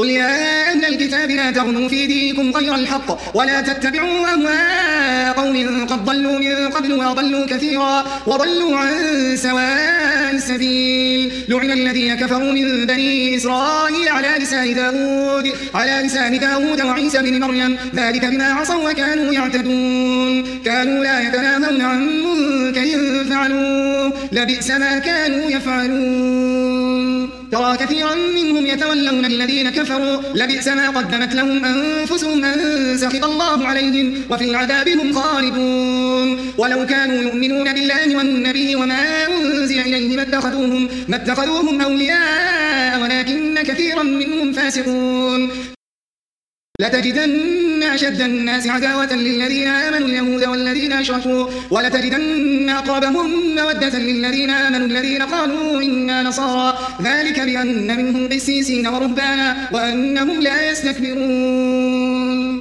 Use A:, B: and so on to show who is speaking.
A: قل يا أهل الكتاب لا تغلوا في دينكم غير الحق ولا تتبعوا أهواء قوم قد ضلوا من قبل وضلوا كثيرا وضلوا عن سواء السبيل. لعن الذين كفروا من بني إسرائيل على لسان داود وعيسى بن مريم ذلك بما عصوا وكانوا يعتدون. كانوا لا يتناهون عن منكر فعلوه لبئس ما كانوا يفعلون. ترى كثيرا منهم يتولون الذين كفروا لبئس ما قدمت لهم أنفسهم أن سخط الله عليهم وفي العذاب هم خالدون. ولو كانوا يؤمنون بالله والنبي وما أنزل إليه ما اتخذوهم أولياء ولكن كثيرا منهم فاسقون. لتجدن أشد الناس عداوة للذين آمنوا اليهود والذين أشركوا ولتجدن أقربهم مودة للذين آمنوا الذين قالوا إنا نصارى ذلك بأن منهم قسيسين ورهبانا وأنهم لا يستكبرون.